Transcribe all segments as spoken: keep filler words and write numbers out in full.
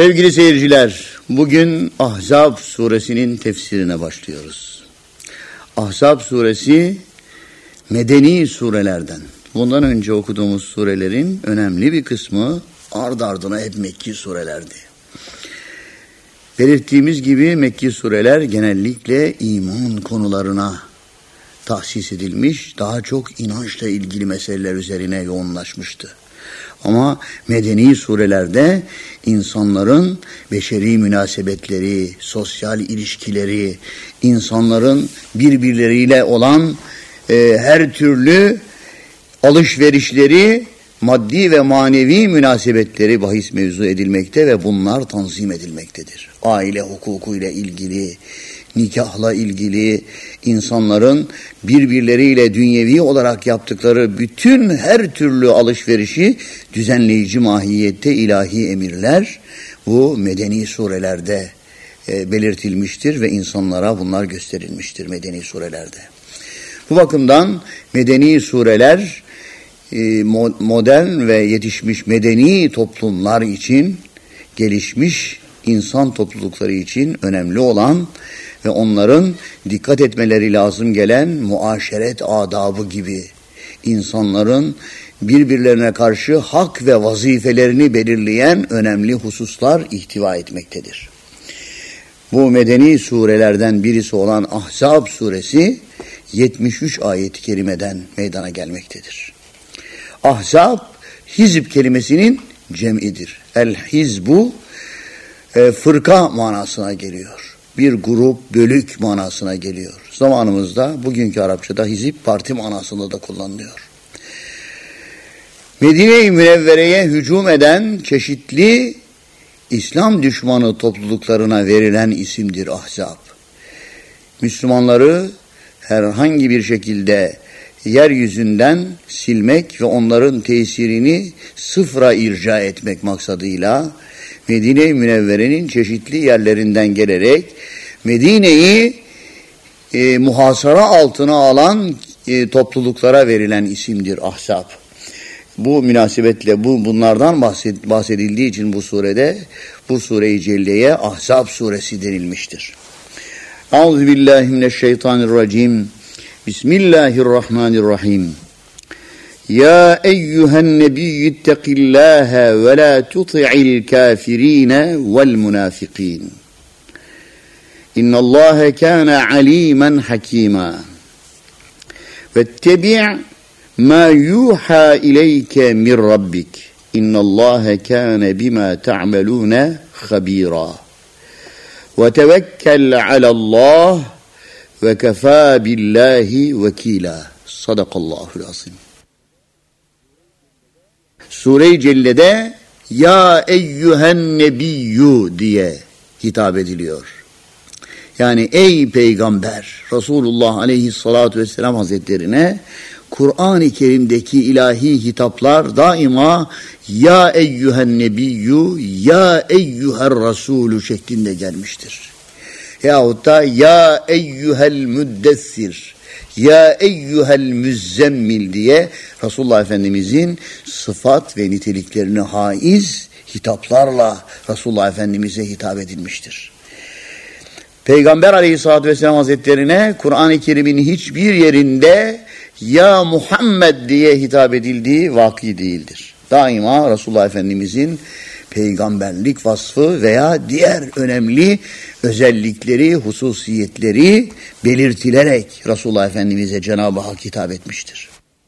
Sevgili seyirciler, bugün Ahzab suresinin tefsirine başlıyoruz. Ahzab suresi medeni surelerden. Bundan önce okuduğumuz surelerin önemli bir kısmı ard ardına hep Mekki surelerdi. Belirttiğimiz gibi Mekki sureler genellikle iman konularına tahsis edilmiş, daha çok inançla ilgili meseleler üzerine yoğunlaşmıştı. Ama medeni surelerde insanların beşeri münasebetleri, sosyal ilişkileri, insanların birbirleriyle olan e, her türlü alışverişleri, maddi ve manevi münasebetleri bahis mevzu edilmekte ve bunlar tanzim edilmektedir. Aile hukukuyla ilgili, nikahla ilgili, insanların birbirleriyle dünyevi olarak yaptıkları bütün her türlü alışverişi düzenleyici mahiyette ilahi emirler bu medeni surelerde e, belirtilmiştir ve insanlara bunlar gösterilmiştir medeni surelerde. Bu bakımdan medeni sureler e, modern ve yetişmiş medeni toplumlar için, gelişmiş insan toplulukları için önemli olan ve onların dikkat etmeleri lazım gelen muaşeret adabı gibi insanların birbirlerine karşı hak ve vazifelerini belirleyen önemli hususlar ihtiva etmektedir. Bu medeni surelerden birisi olan Ahzab suresi yetmiş üç ayet-i kerimeden meydana gelmektedir. Ahzab, hizb kelimesinin cem'idir. El-hizbu e, fırka manasına geliyor. Bir grup, bölük manasına geliyor. Zamanımızda bugünkü Arapçada hizip parti manasında da kullanılıyor. Medine-i Münevvere'ye hücum eden çeşitli İslam düşmanı topluluklarına verilen isimdir Ahzab. Müslümanları herhangi bir şekilde yeryüzünden silmek ve onların tesirini sıfıra irca etmek maksadıyla Medine-i Münevvere'nin çeşitli yerlerinden gelerek Medine'yi e, muhasara altına alan e, topluluklara verilen isimdir Ahzab. Bu münasebetle bu bunlardan bahsed, bahsedildiği için bu surede bu sure-i celleye Ahzab suresi denilmiştir. Euzubillahimineşşeytanirracim. Bismillahirrahmanirrahim. Ya eyyühen nebiyyü ittekillâhe ve la tuti'il kâfirîne vel münâfikîn. İnnallâhe kâne alîmen hakîmâ. Vettebi' mâ yuhâ ileyke min rabbik. İnnallâhe kâne bimâ ta'melûne habîrâ. Ve tevekkel alallâh ve kefâ billâhi vekîlâ. Sadakallâhul azîm. Sure-i Celle'de ya eyyühen nebiyyü diye hitap ediliyor. Yani ey peygamber Resulullah aleyhissalatu vesselam hazretlerine Kur'an-ı Kerim'deki ilahi hitaplar daima ya eyyühen nebiyyü, ya eyyüher rasulü şeklinde gelmiştir. Yahut da ya eyyühel müddessir, ya eyyühel müzzemmil diye Resulullah Efendimizin sıfat ve niteliklerini haiz hitaplarla Resulullah Efendimiz'e hitap edilmiştir. Peygamber Aleyhisselatü Vesselam Hazretlerine Kur'an-ı Kerim'in hiçbir yerinde ya Muhammed diye hitap edildiği vaki değildir. Daima Resulullah Efendimizin peygamberlik vasfı veya diğer önemli özellikleri, hususiyetleri belirtilerek Resulullah Efendimiz'e Cenab-ı Hak hitap etmiştir.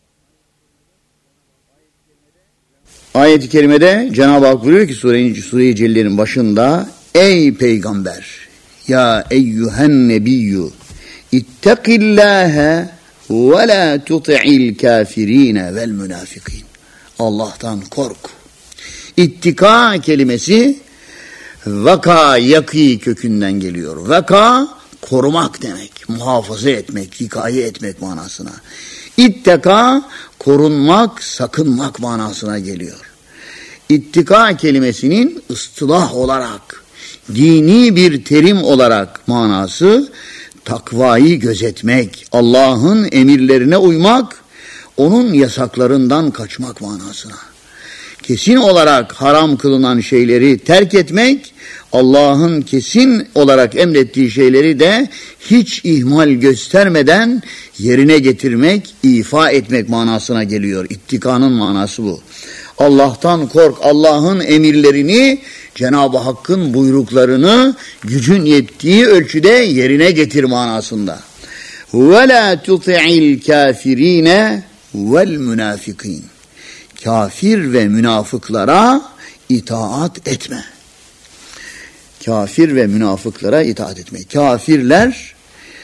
Ayet-i kerimede Cenab-ı Hak buyuruyor ki Sure-i Sure-i Celle'nin başında ey peygamber, ya eyyühen nebiyyü ittekillâhe ve la tuti'il kâfirîne vel münâfikîn. Allah'tan kork. İttika kelimesi vaka yaki kökünden geliyor. Vaka korumak demek, muhafaza etmek, hikaye etmek manasına. İttika korunmak, sakınmak manasına geliyor. İttika kelimesinin ıstılah olarak, dini bir terim olarak manası takvayı gözetmek, Allah'ın emirlerine uymak, onun yasaklarından kaçmak manasına. kesin olarak haram kılınan şeyleri terk etmek, Allah'ın kesin olarak emrettiği şeyleri de hiç ihmal göstermeden yerine getirmek, ifa etmek manasına geliyor. İttikanın manası bu. Allah'tan kork, Allah'ın emirlerini, Cenab-ı Hakk'ın buyruklarını gücün yettiği ölçüde yerine getir manasında. وَلَا تُطِعِ الْكَافِر۪ينَ وَالْمُنَافِق۪ينَ Kafir ve münafıklara itaat etme. Kafir ve münafıklara itaat etme. Kafirler,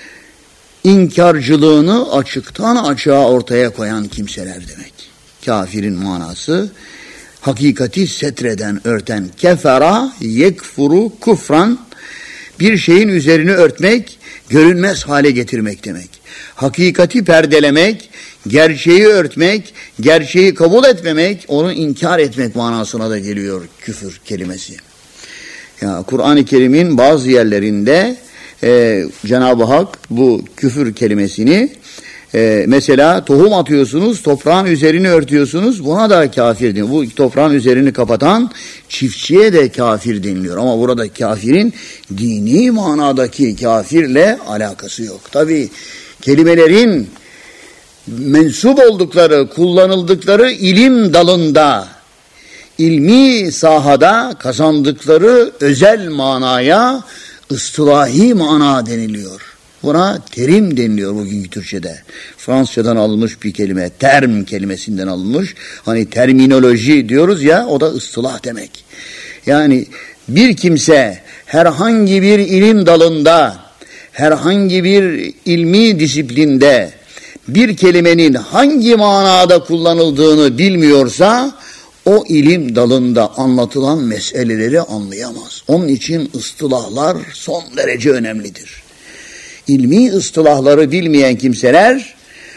inkarcılığını açıktan açığa ortaya koyan kimseler demek. Kafirin manası, hakikati setreden, örten. Kefera, yekfuru, kufran, bir şeyin üzerini örtmek, görünmez hale getirmek demek. Hakikati perdelemek, gerçeği örtmek, gerçeği kabul etmemek, onu inkar etmek manasına da geliyor küfür kelimesi. Ya Kur'an-ı Kerim'in bazı yerlerinde e, Cenab-ı Hak bu küfür kelimesini e, mesela tohum atıyorsunuz, toprağın üzerini örtüyorsunuz, buna da kafir deniyor. Bu toprağın üzerini kapatan çiftçiye de kafir deniliyor. Ama burada kafirin dini manadaki kafirle alakası yok. Tabii kelimelerin mensup oldukları, kullanıldıkları ilim dalında, ilmi sahada kazandıkları özel manaya ıstılahi mana deniliyor. Buna terim deniliyor bugünkü Türkçe'de. Fransızcadan alınmış bir kelime, term kelimesinden alınmış. Hani terminoloji diyoruz ya, o da ıstılah demek. Yani bir kimse herhangi bir ilim dalında, herhangi bir ilmi disiplinde bir kelimenin hangi manada kullanıldığını bilmiyorsa, o ilim dalında anlatılan meseleleri anlayamaz. Onun için ıstılahlar son derece önemlidir. İlmi ıstılahları bilmeyen kimseler,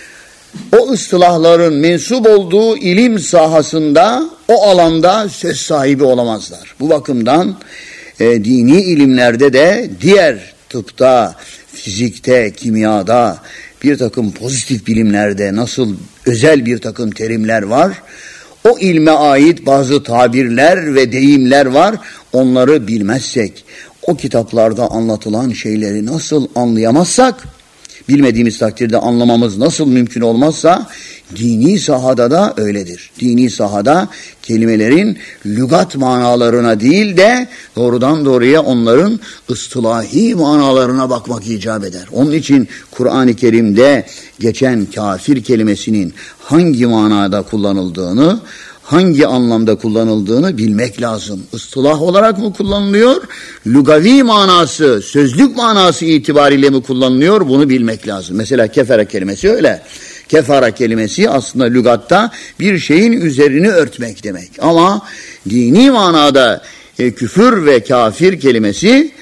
o ıstılahların mensup olduğu ilim sahasında, o alanda söz sahibi olamazlar. Bu bakımdan e, dini ilimlerde de diğer tıpta, fizikte, kimyada, bir takım pozitif bilimlerde nasıl özel bir takım terimler var, o ilme ait bazı tabirler ve deyimler var. Onları bilmezsek, o kitaplarda anlatılan şeyleri nasıl anlayamazsak, bilmediğimiz takdirde anlamamız nasıl mümkün olmazsa, dini sahada da öyledir. Dini sahada kelimelerin lügat manalarına değil de doğrudan doğruya onların ıstılahi manalarına bakmak icap eder. Onun için Kur'an-ı Kerim'de geçen kafir kelimesinin hangi manada kullanıldığını, hangi anlamda kullanıldığını bilmek lazım. Istılah olarak mı kullanılıyor? Lugavi manası, sözlük manası itibariyle mi kullanılıyor? Bunu bilmek lazım. Mesela kefere kelimesi öyle. Kefara kelimesi aslında lügatta bir şeyin üzerini örtmek demek. Ama dini manada e, küfür ve kafir kelimesi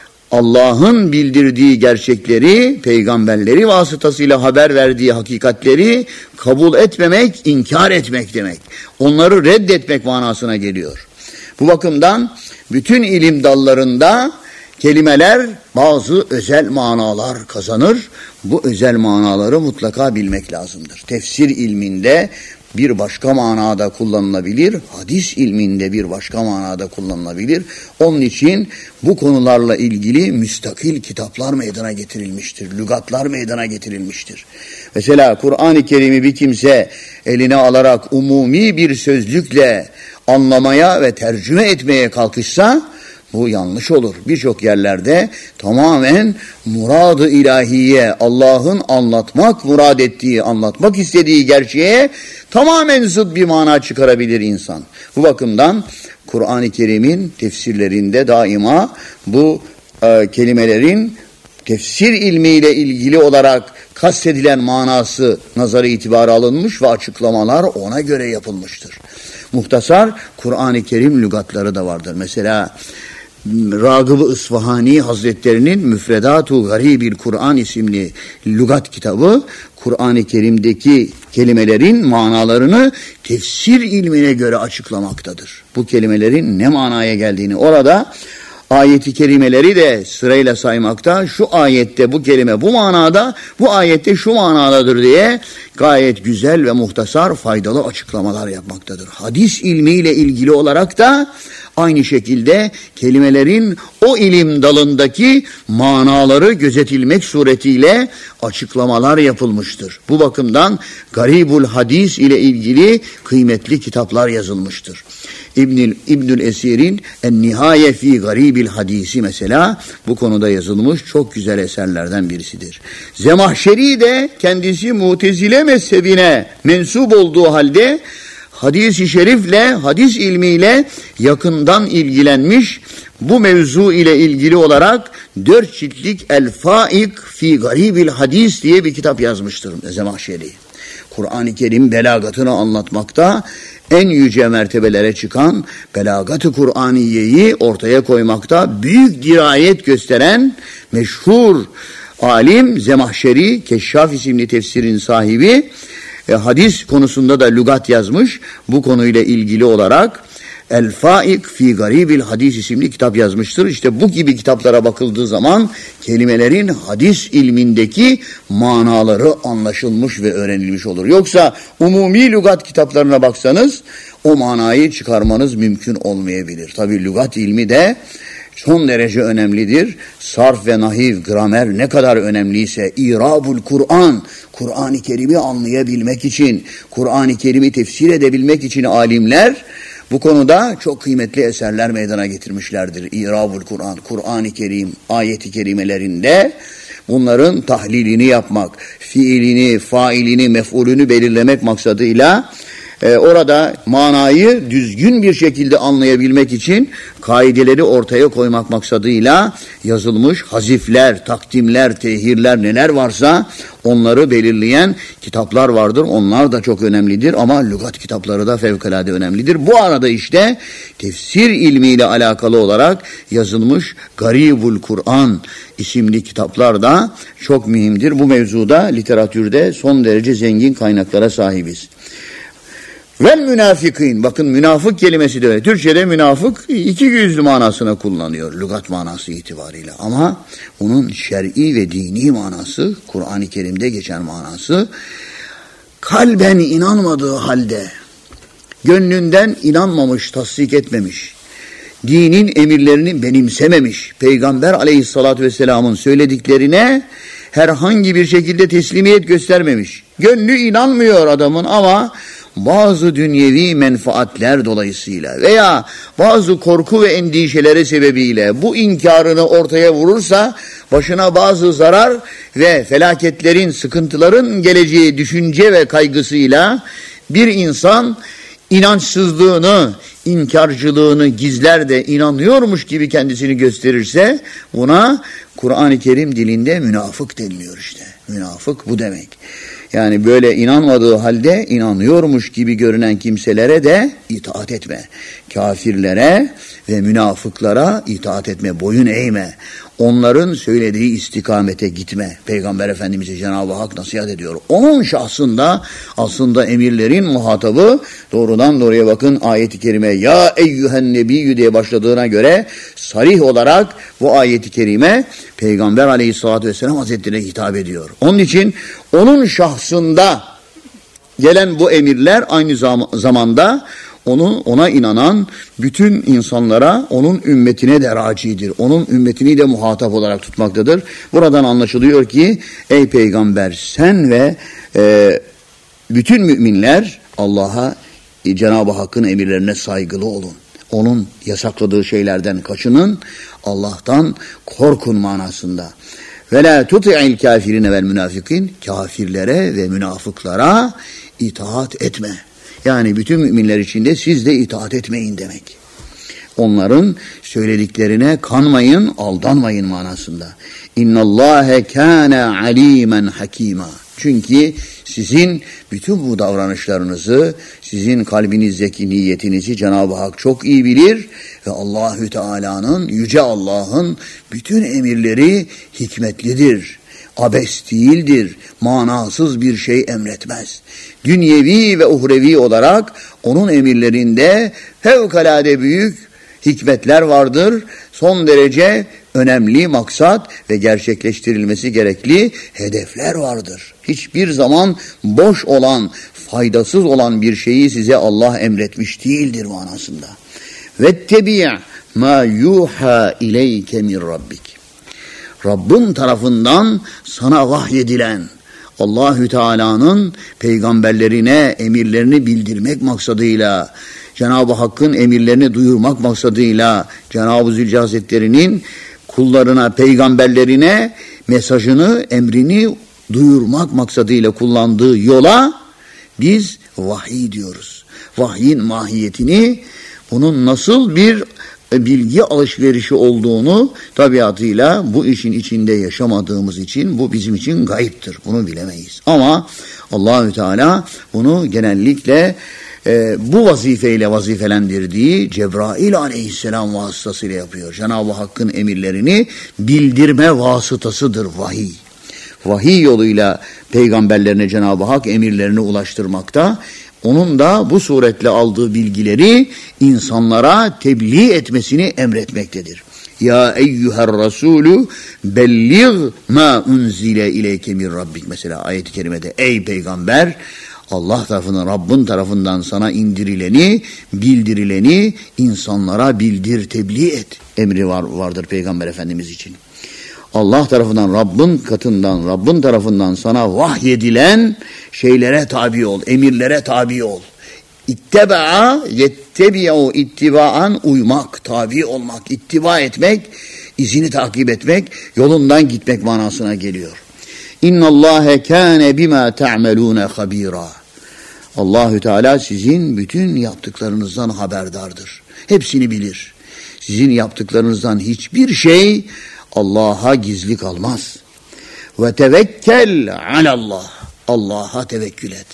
Allah'ın bildirdiği gerçekleri, peygamberleri vasıtasıyla haber verdiği hakikatleri kabul etmemek, inkar etmek demek. Onları reddetmek manasına geliyor. Bu bakımdan bütün ilim dallarında kelimeler bazı özel manalar kazanır. Bu özel manaları mutlaka bilmek lazımdır. Tefsir ilminde bir başka manada kullanılabilir, hadis ilminde bir başka manada kullanılabilir. Onun için bu konularla ilgili müstakil kitaplar meydana getirilmiştir, lügatlar meydana getirilmiştir. Mesela Kur'an-ı Kerim'i bir kimse eline alarak umumi bir sözlükle anlamaya ve tercüme etmeye kalkışsa, bu yanlış olur. Birçok yerlerde tamamen murad-ı ilahiye, Allah'ın anlatmak murad ettiği, anlatmak istediği gerçeğe tamamen zıt bir mana çıkarabilir insan. Bu bakımdan Kur'an-ı Kerim'in tefsirlerinde daima bu e, kelimelerin tefsir ilmiyle ilgili olarak kastedilen manası nazarı itibara alınmış ve açıklamalar ona göre yapılmıştır. Muhtasar Kur'an-ı Kerim lügatları da vardır. Mesela Ragıb-ı İsfahani Hazretlerinin Müfredat-u Garibil Kur'an isimli lügat kitabı, Kur'an-ı Kerim'deki kelimelerin manalarını tefsir ilmine göre açıklamaktadır. Bu kelimelerin ne manaya geldiğini orada ayeti kerimeleri de sırayla saymakta. Şu ayette bu kelime bu manada, bu ayette şu manadadır diye gayet güzel ve muhtasar, faydalı açıklamalar yapmaktadır. Hadis ilmiyle ilgili olarak da aynı şekilde kelimelerin o ilim dalındaki manaları gözetilmek suretiyle açıklamalar yapılmıştır. Bu bakımdan Garibul Hadis ile ilgili kıymetli kitaplar yazılmıştır. İbnül, İbnül Esir'in En-Nihaye fi Garibil Hadisi mesela bu konuda yazılmış çok güzel eserlerden birisidir. Zemahşeri de kendisi Mutezile mezhebine mensup olduğu halde hadis-i şerifle, hadis ilmiyle yakından ilgilenmiş, bu mevzu ile ilgili olarak dört ciltlik El-Faik fi Garibil Hadis diye bir kitap yazmıştır Zemahşeri. Kur'an-ı Kerim belagatını anlatmakta, en yüce mertebelere çıkan belagat-ı Kur'aniyeyi ortaya koymakta büyük dirayet gösteren meşhur alim Zemahşeri, Keşşaf isimli tefsirin sahibi, e, hadis konusunda da lügat yazmış. Bu konuyla ilgili olarak El-Faik fi Garibil Hadis isimli kitap yazmıştır. İşte bu gibi kitaplara bakıldığı zaman kelimelerin hadis ilmindeki manaları anlaşılmış ve öğrenilmiş olur. Yoksa umumi lügat kitaplarına baksanız o manayı çıkarmanız mümkün olmayabilir. Tabii lügat ilmi de son derece önemlidir. Sarf ve nahiv, gramer ne kadar önemliyse, İrabul Kur'an, Kur'an-ı Kerim'i anlayabilmek için, Kur'an-ı Kerim'i tefsir edebilmek için alimler bu konuda çok kıymetli eserler meydana getirmişlerdir. İrabul Kur'an, Kur'an-ı Kerim, ayet-i kerimelerinde bunların tahlilini yapmak, fiilini, failini, mef'ulünü belirlemek maksadıyla Ee, orada manayı düzgün bir şekilde anlayabilmek için kaideleri ortaya koymak maksadıyla yazılmış hazifler, takdimler, tehirler neler varsa onları belirleyen kitaplar vardır. Onlar da çok önemlidir ama lügat kitapları da fevkalade önemlidir. Bu arada işte tefsir ilmiyle alakalı olarak yazılmış Garibul Kur'an isimli kitaplar da çok mühimdir. Bu mevzuda literatürde son derece zengin kaynaklara sahibiz. Vel münafikin, bakın münafık kelimesi de öyle. Türkçe'de münafık iki yüzlü manasına kullanıyor lügat manası itibariyle. Ama bunun şer'i ve dini manası, Kur'an-ı Kerim'de geçen manası, kalben inanmadığı halde, gönlünden inanmamış, tasdik etmemiş, dinin emirlerini benimsememiş, Peygamber aleyhissalatü vesselamın söylediklerine herhangi bir şekilde teslimiyet göstermemiş. Gönlü inanmıyor adamın ama bazı dünyevi menfaatler dolayısıyla veya bazı korku ve endişeleri sebebiyle bu inkarını ortaya vurursa başına bazı zarar ve felaketlerin, sıkıntıların geleceği düşünce ve kaygısıyla bir insan inançsızlığını, inkarcılığını gizler de inanıyormuş gibi kendisini gösterirse buna Kur'an-ı Kerim dilinde münafık deniliyor işte. Münafık bu demek. Yani böyle inanmadığı halde inanıyormuş gibi görünen kimselere de itaat etme. Kafirlere ve münafıklara itaat etme, boyun eğme. Onların söylediği istikamete gitme. Peygamber Efendimiz'e Cenab-ı Hak nasihat ediyor. Onun şahsında aslında emirlerin muhatabı doğrudan doğruya bakın ayet-i kerime ya eyyühen nebiyyü diye başladığına göre sarih olarak bu ayet-i kerime Peygamber Aleyhisselatü Vesselam Hazretleri'ne hitap ediyor. Onun için onun şahsında gelen bu emirler aynı zam- zamanda Onun, ona inanan bütün insanlara, onun ümmetine de racidir. Onun ümmetini de muhatap olarak tutmaktadır. Buradan anlaşılıyor ki ey peygamber sen ve e, bütün müminler Allah'a, e, Cenab-ı Hakk'ın emirlerine saygılı olun. Onun yasakladığı şeylerden kaçının, Allah'tan korkun manasında. Ve la tuti'il kafirine vel münafikin, kafirlere ve münafıklara itaat etme. Yani bütün müminler içinde siz de itaat etmeyin demek. Onların söylediklerine kanmayın, aldanmayın manasında. İnnallâhe kâne alîmen hakîmâ. Çünkü sizin bütün bu davranışlarınızı, sizin kalbinizdeki niyetinizi Cenab-ı Hak çok iyi bilir ve Allahü Teala'nın, Yüce Allah'ın bütün emirleri hikmetlidir. Abes değildir, manasız bir şey emretmez. Dünyevi ve uhrevi olarak onun emirlerinde fevkalade büyük hikmetler vardır. Son derece önemli maksat ve gerçekleştirilmesi gerekli hedefler vardır. Hiçbir zaman boş olan, faydasız olan bir şeyi size Allah emretmiş değildir manasında. Vettebi' ma yuha ileyke min rabbik. Rabbin tarafından sana vahyedilen, Allahü Teala'nın peygamberlerine emirlerini bildirmek maksadıyla, Cenab-ı Hakk'ın emirlerini duyurmak maksadıyla, Cenab-ı Zülcelal Hazretleri'nin kullarına, peygamberlerine mesajını, emrini duyurmak maksadıyla kullandığı yola biz vahiy diyoruz. Vahyin mahiyetini, bunun nasıl bir bilgi alışverişi olduğunu tabiatıyla bu işin içinde yaşamadığımız için bu bizim için gayiptir. Bunu bilemeyiz. Ama Allahü Teala bunu genellikle e, bu vazifeyle vazifelendirdiği Cebrail aleyhisselam vasıtasıyla yapıyor. Cenab-ı Hakk'ın emirlerini bildirme vasıtasıdır vahiy. Vahiy yoluyla peygamberlerine Cenab-ı Hak emirlerini ulaştırmakta. Onun da bu suretle aldığı bilgileri insanlara tebliğ etmesini emretmektedir. Ya eyyuher rasulü belligh ma unzile ileyke min rabbik. Mesela ayet-i kerimede ey peygamber, Allah tarafından, Rabbin tarafından sana indirileni, bildirileni insanlara bildir, tebliğ et. Emri var, vardır Peygamber Efendimiz için. Allah tarafından, Rabbin katından, Rabbin tarafından sana vahyedilen şeylere tabi ol, emirlere tabi ol. İtteba'a yettebi'u ittiba'an, uymak, tabi olmak, ittiba etmek, izini takip etmek, yolundan gitmek manasına geliyor. İnnallâhe kâne bimâ te'melûne habîrâ. Allahü Teala sizin bütün yaptıklarınızdan haberdardır. Hepsini bilir. Sizin yaptıklarınızdan hiçbir şey Allah'a gizli kalmaz. Ve tevekkel alallah. Allah'a tevekkül et.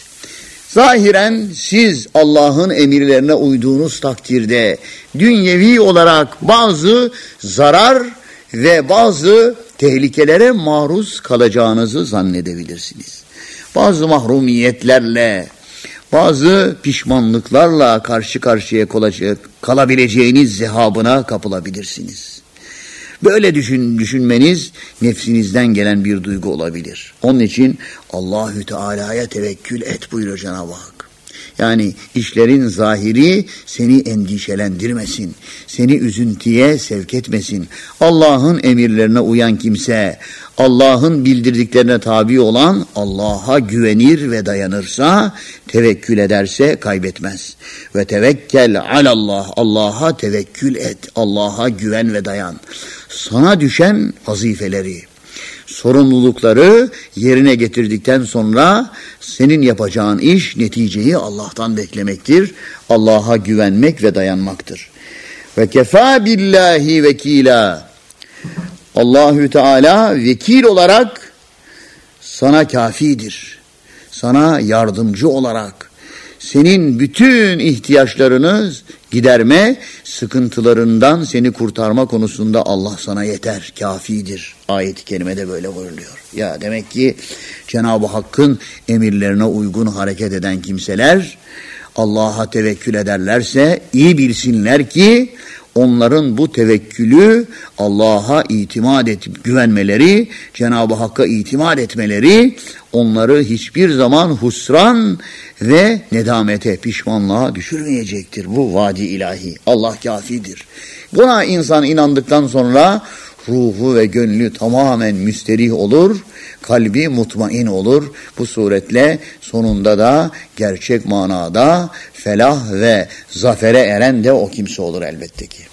Zahiren siz Allah'ın emirlerine uyduğunuz takdirde dünyevi olarak bazı zarar ve bazı tehlikelere maruz kalacağınızı zannedebilirsiniz. Bazı mahrumiyetlerle, bazı pişmanlıklarla karşı karşıya kalabileceğiniz zehabına kapılabilirsiniz. Böyle düşün, düşünmeniz nefsinizden gelen bir duygu olabilir. Onun için Allahü Teala'ya tevekkül et buyuruyor Cenab-ı Hak. Yani işlerin zahiri seni endişelendirmesin, seni üzüntüye sevk etmesin. Allah'ın emirlerine uyan kimse, Allah'ın bildirdiklerine tabi olan Allah'a güvenir ve dayanırsa, tevekkül ederse kaybetmez. Ve tevekkel alallah, Allah'a tevekkül et, Allah'a güven ve dayan. Sana düşen vazifeleri, sorumlulukları yerine getirdikten sonra senin yapacağın iş, neticeyi Allah'tan beklemektir. Allah'a güvenmek ve dayanmaktır. Ve kefâ billahi vekîlâ. Allahü Teala vekil olarak sana kafidir. Sana yardımcı olarak senin bütün ihtiyaçlarını giderme, sıkıntılarından seni kurtarma konusunda Allah sana yeter, kafidir. Ayet-i kerimede böyle buyuruluyor. Ya demek ki Cenab-ı Hakk'ın emirlerine uygun hareket eden kimseler Allah'a tevekkül ederlerse iyi bilsinler ki onların bu tevekkülü, Allah'a itimat edip güvenmeleri, Cenab-ı Hakk'a itimat etmeleri onları hiçbir zaman husran ve nedamete, pişmanlığa düşürmeyecektir. Bu vaadi ilahi. Allah kafidir. Buna insan inandıktan sonra ruhu ve gönlü tamamen müsterih olur, kalbi mutmain olur. Bu suretle sonunda da gerçek manada felah ve zafere eren de o kimse olur elbette ki.